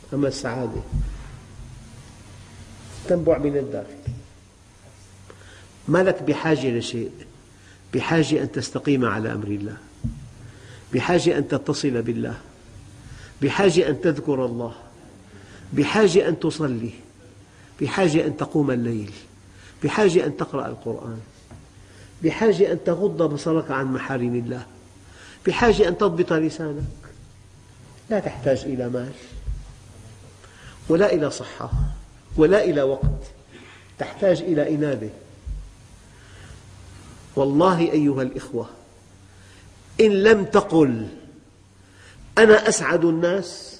أما السعادة تنبع من الداخل. ما لك بحاجة لشيء، بحاجة أن تستقيم على أمر الله، بحاجة أن تتصل بالله، بحاجة أن تذكر الله، بحاجة أن تصلي، بحاجة أن تقوم الليل، بحاجة أن تقرأ القرآن، بحاجة أن تغض بصرك عن محارم الله، بحاجة أن تضبط لسانك. لا تحتاج إلى مال ولا إلى صحة ولا إلى وقت، تحتاج إلى إنابة. والله أيها الإخوة، إن لم تقل أنا أسعد الناس،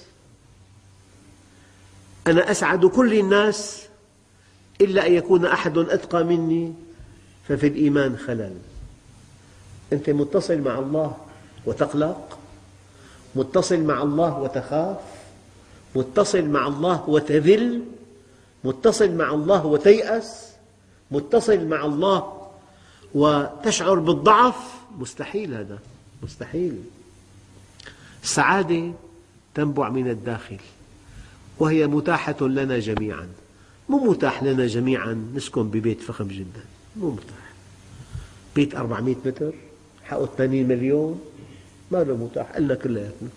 أنا أسعد كل الناس، إلا أن يكون أحد أتقى مني، ففي الإيمان خلل. أنت متصل مع الله وتقلق، متصل مع الله وتخاف، متصل مع الله وتذل، متصل مع الله وتيأس، متصل مع الله وتشعر بالضعف. مستحيل، هذا مستحيل. السعادة تنبع من الداخل، وهي متاحة لنا جميعا. مو متاح لنا جميعا نسكن ببيت فخم جدا، مو متاح. بيت 400 متر حقه 80 مليون ما له متاح لنا كلياتنا.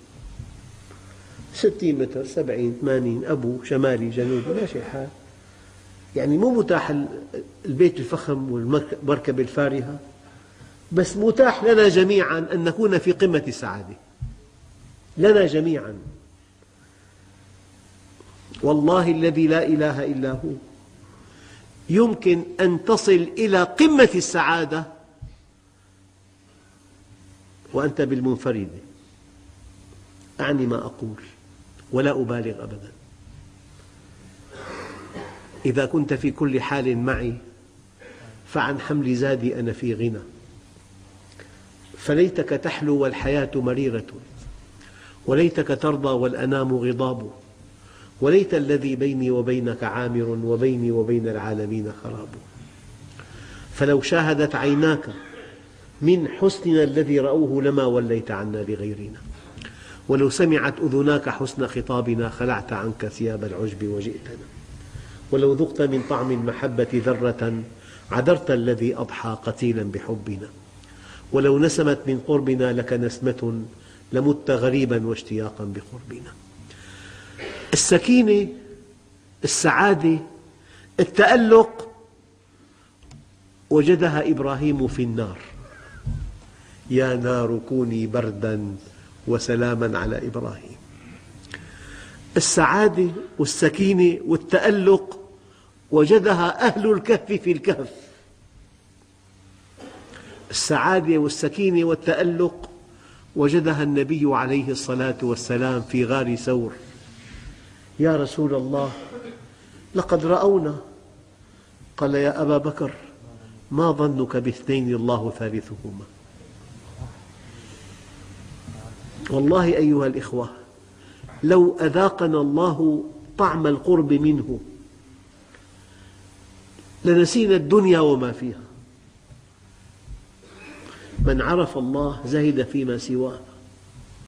60 متر 70 80 أبو شمالي جنوبي ماشي الحال. يعني مو متاح البيت الفخم والمركبة الفارهة، بس متاح لنا جميعا أن نكون في قمة السعادة، لنا جميعا. والله الذي لا إله إلا هو، يمكن أن تصل إلى قمة السعادة وأنت بالمنفردة. أعني ما أقول ولا أبالغ أبدا. إذا كنت في كل حال معي فعن حمل زادي أنا في غنى. فليتك تحلو والحياة مريرة، وليتك ترضى والأنام غضاب، وليت الذي بيني وبينك عامر، وبيني وبين العالمين خراب. فلو شاهدت عيناك من حسننا الذي رأوه لما وليت عنا لغيرنا، ولو سمعت أذناك حسن خطابنا خلعت عنك ثياب العجب وجئتنا، ولو ذقت من طعم المحبة ذرة عذرت الذي أضحى قتيلا بحبنا، ولو نسمت من قربنا لك نسمة لمت غريبا واشتياقا بقربنا. السكينة، السعادة، التألق وجدها إبراهيم في النار. يا نار كوني بردا وسلاما على إبراهيم. السعادة والسكينة والتألق وجدها أهل الكهف في الكهف. السعادة والسكينة والتألق وجدها النبي عليه الصلاة والسلام في غار ثور. يا رسول الله، لقد رأونا. قال يا أبا بكر، ما ظنك باثنين الله ثالثهما. والله أيها الإخوة، لو أذاقنا الله طعم القرب منه لنسينا الدنيا وما فيها. من عرف الله زهد فيما سواه.